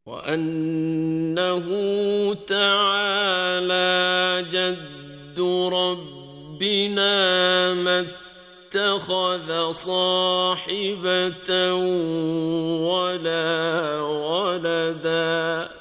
وأنه تعالى جد ربنا ما اتخذ صاحبة ولا ولدا